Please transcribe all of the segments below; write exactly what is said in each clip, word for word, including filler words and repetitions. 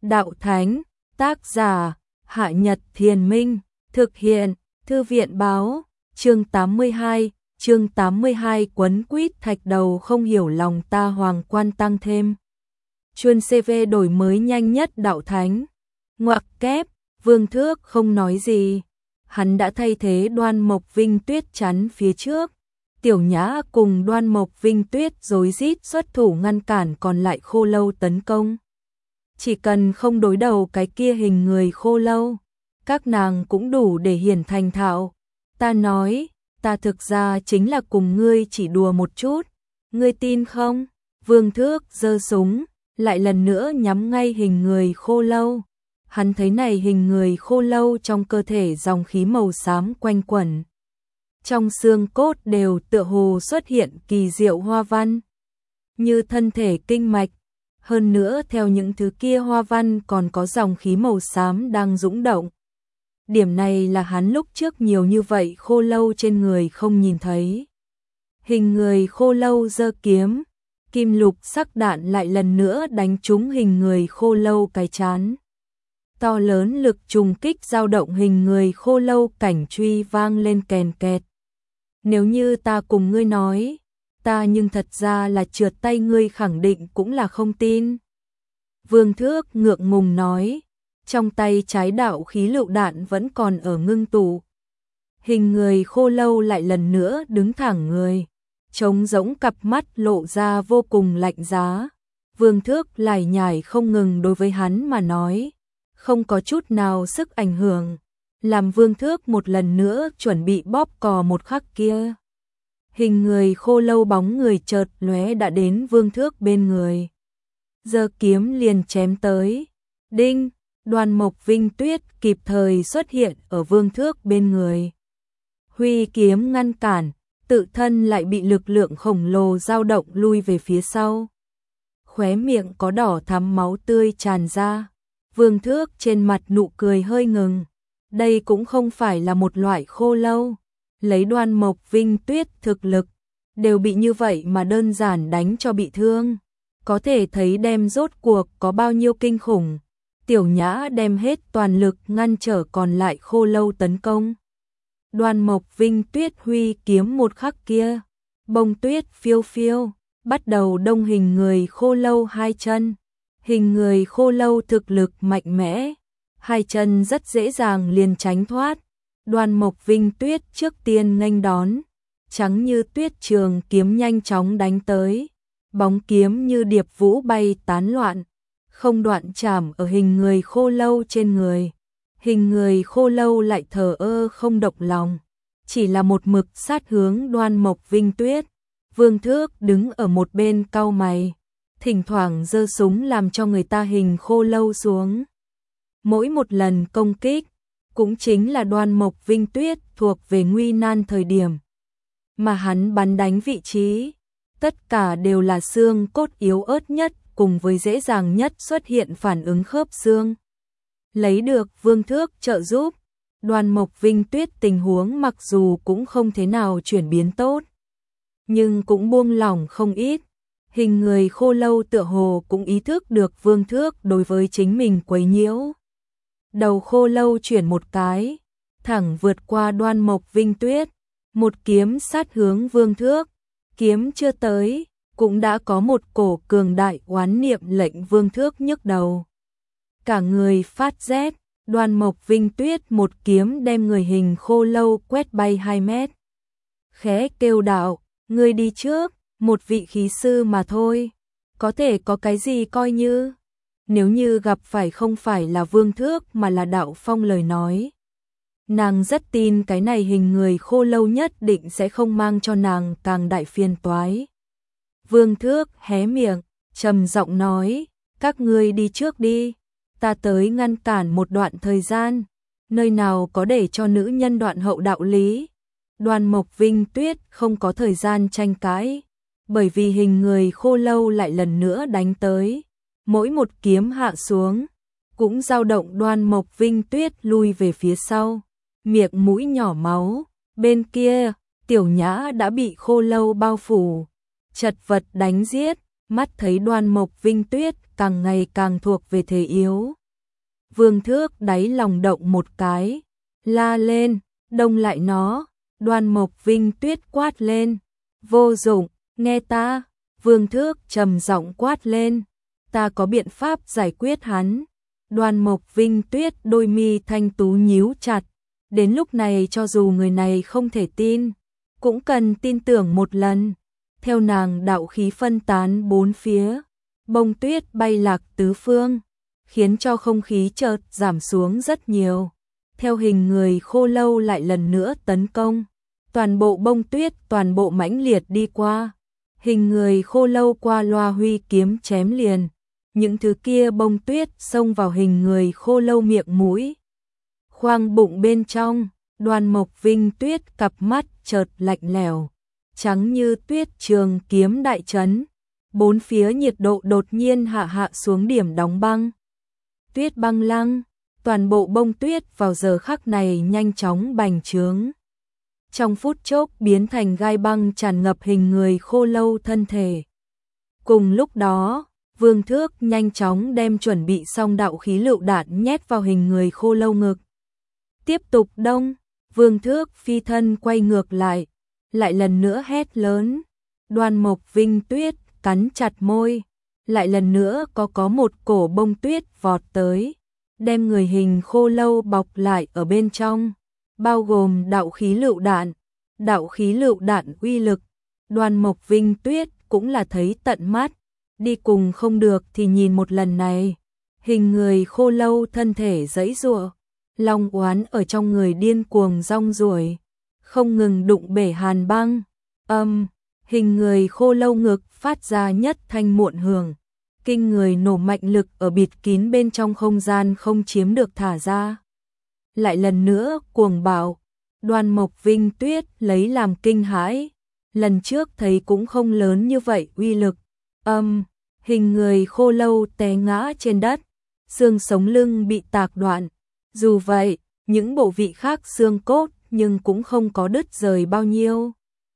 Đạo Thánh, tác giả, Hạ Nhật Thiền Minh, thực hiện, Thư viện báo, chương tám mươi hai, chương tám mươi hai quấn quýt thạch đầu không hiểu lòng ta hoàng quan tăng thêm. Chuyên xê vê đổi mới nhanh nhất Đạo Thánh. Ngoặc kép, Vương Thước không nói gì. Hắn đã thay thế Đoan Mộc Vinh Tuyết chắn phía trước. Tiểu Nhã cùng Đoan Mộc Vinh Tuyết rối rít xuất thủ ngăn cản còn lại Khô Lâu tấn công. Chỉ cần không đối đầu cái kia hình người Khô Lâu, các nàng cũng đủ để hiển thành thạo. Ta nói, ta thực ra chính là cùng ngươi chỉ đùa một chút, ngươi tin không? Vương Thước giơ súng, lại lần nữa nhắm ngay hình người Khô Lâu. Hắn thấy này hình người Khô Lâu trong cơ thể dòng khí màu xám quanh quẩn. Trong xương cốt đều tựa hồ xuất hiện kỳ diệu hoa văn, như thân thể kinh mạch. Hơn nữa theo những thứ kia hoa văn còn có dòng khí màu xám đang dũng động. Điểm này là hắn lúc trước nhiều như vậy Khô Lâu trên người không nhìn thấy. Hình người Khô Lâu giơ kiếm, kim lục sắc đạn lại lần nữa đánh trúng hình người Khô Lâu cái trán. To lớn lực trùng kích dao động hình người Khô Lâu cảnh truy vang lên kèn kẹt. Nếu như ta cùng ngươi nói, ta nhưng thật ra là trượt tay ngươi khẳng định cũng là không tin. Vương Thước ngượng ngùng nói, trong tay trái đạo khí lựu đạn vẫn còn ở ngưng tụ. Hình người Khô Lâu lại lần nữa đứng thẳng người, trống rỗng cặp mắt lộ ra vô cùng lạnh giá. Vương Thước lải nhải không ngừng đối với hắn mà nói, không có chút nào sức ảnh hưởng, làm Vương Thước một lần nữa chuẩn bị bóp cò một khắc kia. Hình người Khô Lâu bóng người chợt lóe đã đến Vương Thước bên người. Giơ kiếm liền chém tới. Đinh, Đoan Mộc Vinh Tuyết kịp thời xuất hiện ở Vương Thước bên người. Huy kiếm ngăn cản, tự thân lại bị lực lượng khổng lồ dao động lui về phía sau. Khóe miệng có đỏ thắm máu tươi tràn ra. Vương Thước trên mặt nụ cười hơi ngừng. Đây cũng không phải là một loại Khô Lâu. Lấy Đoan Mộc Vinh Tuyết thực lực, đều bị như vậy mà đơn giản đánh cho bị thương. Có thể thấy đem rốt cuộc có bao nhiêu kinh khủng. Tiểu Nhã đem hết toàn lực ngăn trở còn lại Khô Lâu tấn công. Đoan Mộc Vinh Tuyết huy kiếm một khắc kia, bông tuyết phiêu phiêu, bắt đầu đông hình người Khô Lâu hai chân. Hình người Khô Lâu thực lực mạnh mẽ, hai chân rất dễ dàng liền tránh thoát. Đoan Mộc Vinh Tuyết trước tiên nghênh đón, trắng như tuyết trường kiếm nhanh chóng đánh tới, bóng kiếm như điệp vũ bay tán loạn, không đoạn chạm ở hình người Khô Lâu trên người. Hình người Khô Lâu lại thờ ơ không động lòng, chỉ là một mực sát hướng Đoan Mộc Vinh Tuyết. Vương Thước đứng ở một bên cau mày, thỉnh thoảng giơ súng làm cho người ta hình Khô Lâu xuống. Mỗi một lần công kích, cũng chính là Đoan Mộc Vinh Tuyết thuộc về nguy nan thời điểm. Mà hắn bắn đánh vị trí, tất cả đều là xương cốt yếu ớt nhất cùng với dễ dàng nhất xuất hiện phản ứng khớp xương. Lấy được Vương Thước trợ giúp, Đoan Mộc Vinh Tuyết tình huống mặc dù cũng không thế nào chuyển biến tốt, nhưng cũng buông lỏng không ít. Hình người Khô Lâu tựa hồ cũng ý thức được Vương Thước đối với chính mình quấy nhiễu. Đầu Khô Lâu chuyển một cái, thẳng vượt qua Đoan Mộc Vinh Tuyết, một kiếm sát hướng Vương Thước. Kiếm chưa tới, cũng đã có một cổ cường đại oán niệm lệnh Vương Thước nhức đầu. Cả người phát rét, Đoan Mộc Vinh Tuyết một kiếm đem người hình Khô Lâu quét bay hai mét. Khẽ kêu đạo, ngươi đi trước, một vị khí sư mà thôi, có thể có cái gì coi như. Nếu như gặp phải không phải là Vương Thước mà là Đạo Phong lời nói, nàng rất tin cái này hình người Khô Lâu nhất định sẽ không mang cho nàng càng đại phiền toái. Vương Thước hé miệng, trầm giọng nói, các ngươi đi trước đi, ta tới ngăn cản một đoạn thời gian, nơi nào có để cho nữ nhân đoạn hậu đạo lý. Đoan Mộc Vinh Tuyết không có thời gian tranh cãi, bởi vì hình người Khô Lâu lại lần nữa đánh tới. Mỗi một kiếm hạ xuống, cũng dao động Đoan Mộc Vinh Tuyết lui về phía sau, miệng mũi nhỏ máu. Bên kia, Tiểu Nhã đã bị Khô Lâu bao phủ, chật vật đánh giết, mắt thấy Đoan Mộc Vinh Tuyết càng ngày càng thuộc về thế yếu. Vương Thước đáy lòng động một cái, la lên, đông lại nó. Đoan Mộc Vinh Tuyết quát lên, vô dụng, nghe ta. Vương Thước trầm giọng quát lên, ta có biện pháp giải quyết hắn. Đoan Mộc Vinh Tuyết đôi mi thanh tú nhíu chặt, đến lúc này cho dù người này không thể tin, cũng cần tin tưởng một lần. Theo nàng đạo khí phân tán bốn phía, bông tuyết bay lạc tứ phương, khiến cho không khí chợt giảm xuống rất nhiều. Theo hình người khô lâu lại lần nữa tấn công, toàn bộ bông tuyết toàn bộ mãnh liệt đi qua. Hình người khô lâu qua loa huy kiếm chém liền, những thứ kia bông tuyết xông vào hình người khô lâu miệng mũi, khoang bụng bên trong. Đoan Mộc Vinh Tuyết cặp mắt chợt lạnh lẽo, trắng như tuyết trường kiếm đại trấn, bốn phía nhiệt độ đột nhiên hạ hạ xuống điểm đóng băng. Tuyết băng lăng, toàn bộ bông tuyết vào giờ khắc này nhanh chóng bành trướng, trong phút chốc biến thành gai băng tràn ngập hình người khô lâu thân thể. Cùng lúc đó, Vương Thước nhanh chóng đem chuẩn bị xong đạo khí lựu đạn nhét vào hình người khô lâu ngực. Tiếp tục đông, Vương Thước phi thân quay ngược lại, lại lần nữa hét lớn. Đoan Mộc Vinh Tuyết cắn chặt môi, lại lần nữa có có một cổ bông tuyết vọt tới, đem người hình khô lâu bọc lại ở bên trong, bao gồm đạo khí lựu đạn. Đạo khí lựu đạn uy lực, Đoan Mộc Vinh Tuyết cũng là thấy tận mắt, đi cùng không được thì nhìn một lần này. Hình người khô lâu thân thể giãy giụa, long oán ở trong người điên cuồng rong ruổi, không ngừng đụng bể hàn băng. Âm, hình người khô lâu ngực phát ra nhất thanh muộn hưởng, kinh người nổ mạnh lực ở bịt kín bên trong không gian không chiếm được thả ra. Lại lần nữa cuồng bạo, Đoan Mộc Vinh Tuyết lấy làm kinh hãi, lần trước thấy cũng không lớn như vậy uy lực. Âm, hình người khô lâu té ngã trên đất, xương sống lưng bị tạc đoạn. Dù vậy, những bộ vị khác xương cốt nhưng cũng không có đứt rời bao nhiêu,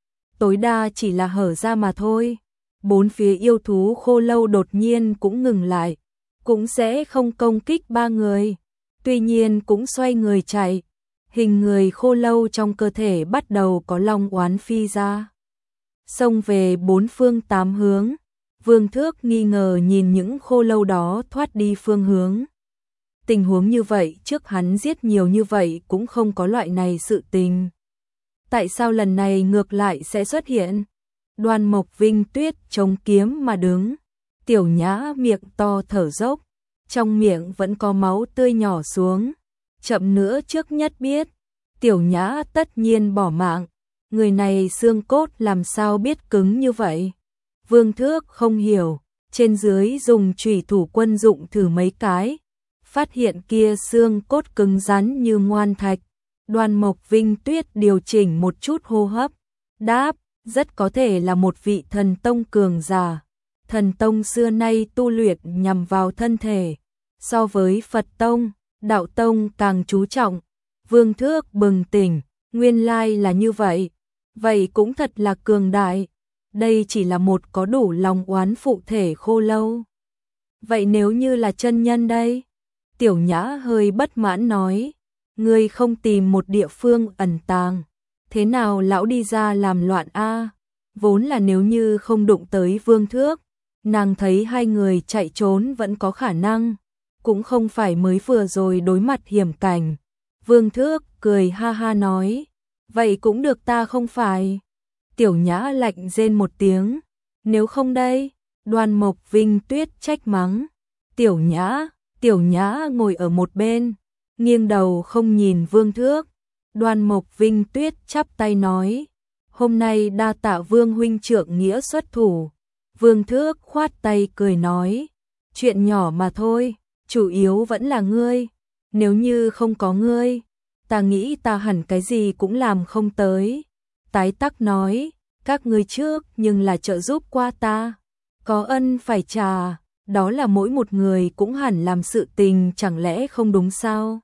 tối đa chỉ là hở ra mà thôi. Bốn phía yêu thú khô lâu đột nhiên cũng ngừng lại, cũng sẽ không công kích ba người, tuy nhiên cũng xoay người chạy. Hình người khô lâu trong cơ thể bắt đầu có long oán phi ra, xông về bốn phương tám hướng. Vương Thước nghi ngờ nhìn những khô lâu đó thoát đi phương hướng. Tình huống như vậy trước hắn giết nhiều như vậy cũng không có loại này sự tình, tại sao lần này ngược lại sẽ xuất hiện? Đoan Mộc Vinh Tuyết chống kiếm mà đứng, Tiểu Nhã miệng to thở dốc, trong miệng vẫn có máu tươi nhỏ xuống. Chậm nữa trước nhất biết, Tiểu Nhã tất nhiên bỏ mạng, người này xương cốt làm sao biết cứng như vậy? Vương Thước không hiểu, trên dưới dùng chủy thủ quân dụng thử mấy cái, phát hiện kia xương cốt cứng rắn như ngoan thạch. Đoan Mộc Vinh Tuyết điều chỉnh một chút hô hấp, đáp, rất có thể là một vị thần tông cường giả. Thần tông xưa nay tu luyện nhằm vào thân thể, so với Phật tông, đạo tông càng chú trọng. Vương Thước bừng tỉnh, nguyên lai là như vậy, vậy cũng thật là cường đại. Đây chỉ là một có đủ lòng oán phụ thể khô lâu. Vậy nếu như là chân nhân đây? Tiểu Nhã hơi bất mãn nói, ngươi không tìm một địa phương ẩn tàng, thế nào lão đi ra làm loạn a? Vốn là nếu như không đụng tới Vương Thước, nàng thấy hai người chạy trốn vẫn có khả năng, cũng không phải mới vừa rồi đối mặt hiểm cảnh. Vương Thước cười ha ha nói, vậy cũng được ta không phải. Tiểu Nhã lạnh rên một tiếng, nếu không đây? Đoan Mộc Vinh Tuyết trách mắng. Tiểu Nhã, Tiểu Nhã ngồi ở một bên, nghiêng đầu không nhìn Vương Thước. Đoan Mộc Vinh Tuyết chắp tay nói, hôm nay đa tạ Vương huynh trượng nghĩa xuất thủ. Vương Thước khoát tay cười nói, chuyện nhỏ mà thôi, chủ yếu vẫn là ngươi, nếu như không có ngươi, ta nghĩ ta hẳn cái gì cũng làm không tới. Tái Tắc nói, các ngươi trước nhưng là trợ giúp qua ta, có ân phải trả, đó là mỗi một người cũng hẳn làm sự tình, chẳng lẽ không đúng sao?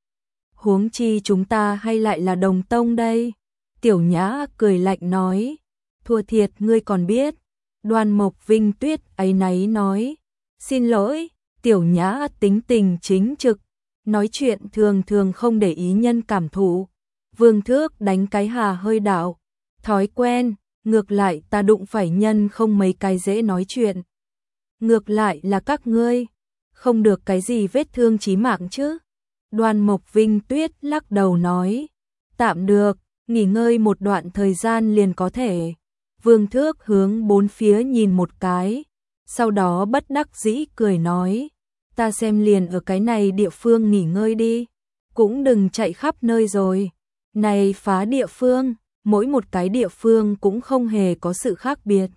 Huống chi chúng ta hay lại là đồng tông đây? Tiểu Nhã cười lạnh nói, thua thiệt ngươi còn biết. Đoan Mộc Vinh Tuyết áy náy nói, Xin lỗi, Tiểu Nhã tính tình chính trực, nói chuyện thường thường không để ý nhân cảm thụ. Vương Thước đánh cái hà hơi đạo, thói quen, ngược lại ta đụng phải nhân không mấy cái dễ nói chuyện. Ngược lại là các ngươi, không được cái gì vết thương chí mạng chứ. Đoan Mộc Vinh Tuyết lắc đầu nói, tạm được, nghỉ ngơi một đoạn thời gian liền có thể. Vương Thước hướng bốn phía nhìn một cái, sau đó bất đắc dĩ cười nói, ta xem liền ở cái này địa phương nghỉ ngơi đi, cũng đừng chạy khắp nơi rồi. Này phá địa phương, mỗi một cái địa phương cũng không hề có sự khác biệt.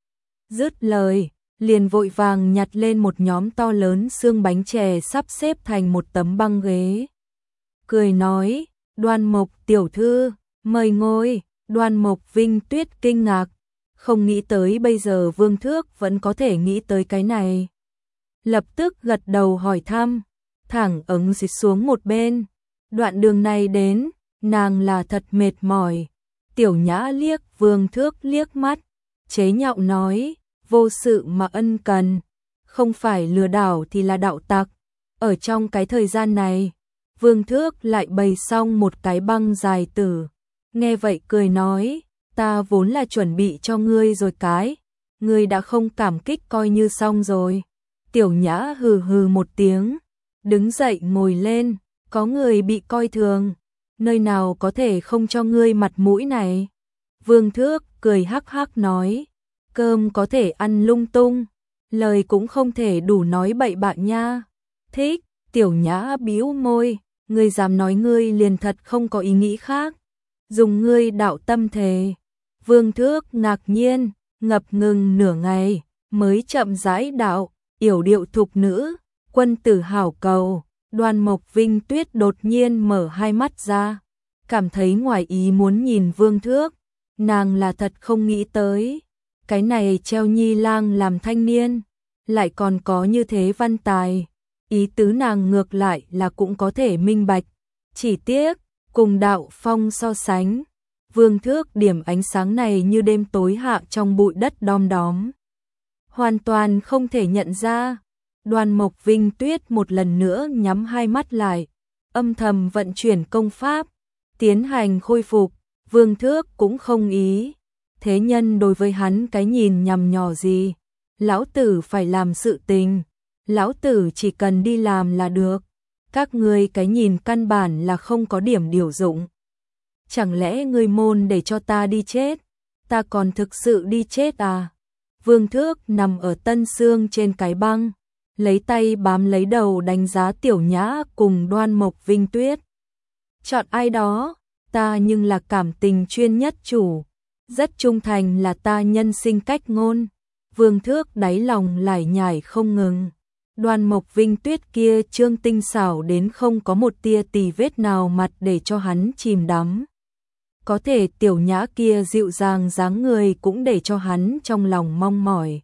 Dứt lời, liền vội vàng nhặt lên một nhóm to lớn xương bánh chè sắp xếp thành một tấm băng ghế. Cười nói, Đoan Mộc tiểu thư, mời ngồi. Đoan Mộc Vinh Tuyết kinh ngạc, không nghĩ tới bây giờ Vương Thước vẫn có thể nghĩ tới cái này. Lập tức gật đầu hỏi thăm, thẳng ứng dịch xuống một bên. Đoạn đường này đến, nàng là thật mệt mỏi. Tiểu Nhã liếc Vương Thước liếc mắt, chế nhạo nói, vô sự mà ân cần, không phải lừa đảo thì là đạo tặc. Ở trong cái thời gian này, Vương Thước lại bày xong một cái băng dài tử. Nghe vậy cười nói, ta vốn là chuẩn bị cho ngươi rồi cái, ngươi đã không cảm kích coi như xong rồi. Tiểu Nhã hừ hừ một tiếng, đứng dậy ngồi lên, có người bị coi thường, nơi nào có thể không cho ngươi mặt mũi này. Vương Thước cười hắc hắc nói, cơm có thể ăn lung tung, lời cũng không thể đủ nói bậy bạ nha. Thích. Tiểu Nhã bĩu môi, ngươi dám nói ngươi liền thật không có ý nghĩ khác, dùng ngươi đạo tâm thề. Vương Thước ngạc nhiên, ngập ngừng nửa ngày, mới chậm rãi đạo, yểu điệu thục nữ, quân tử hảo cầu. Đoan Mộc Vinh Tuyết đột nhiên mở hai mắt ra, cảm thấy ngoài ý muốn nhìn Vương Thước, nàng là thật không nghĩ tới, cái này treo nhi lang làm thanh niên, lại còn có như thế văn tài. Ý tứ nàng ngược lại là cũng có thể minh bạch, chỉ tiếc, cùng đạo phong so sánh, Vương Thước điểm ánh sáng này như đêm tối hạ trong bụi đất đom đóm. Hoàn toàn không thể nhận ra. Đoan Mộc Vinh Tuyết một lần nữa nhắm hai mắt lại, âm thầm vận chuyển công pháp, tiến hành khôi phục. Vương Thước cũng không ý, thế nhân đối với hắn cái nhìn nhằm nhỏ gì, lão tử phải làm sự tình, lão tử chỉ cần đi làm là được, các ngươi cái nhìn căn bản là không có điểm điều dụng. Chẳng lẽ ngươi môn để cho ta đi chết, ta còn thực sự đi chết à? Vương Thước nằm ở tân xương trên cái băng, lấy tay bám lấy đầu đánh giá Tiểu Nhã cùng Đoan Mộc Vinh Tuyết. Chọn ai đó, ta nhưng là cảm tình chuyên nhất chủ, rất trung thành là ta nhân sinh cách ngôn. Vương Thước đáy lòng lải nhải không ngừng. Đoan Mộc Vinh Tuyết kia trương tinh xảo đến không có một tia tì vết nào mặt để cho hắn chìm đắm. Có thể Tiểu Nhã kia dịu dàng dáng người cũng để cho hắn trong lòng mong mỏi.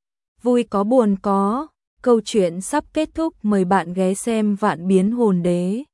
Vui có buồn có, câu chuyện sắp kết thúc, mời bạn ghé xem Vạn Biến Hồn Đế.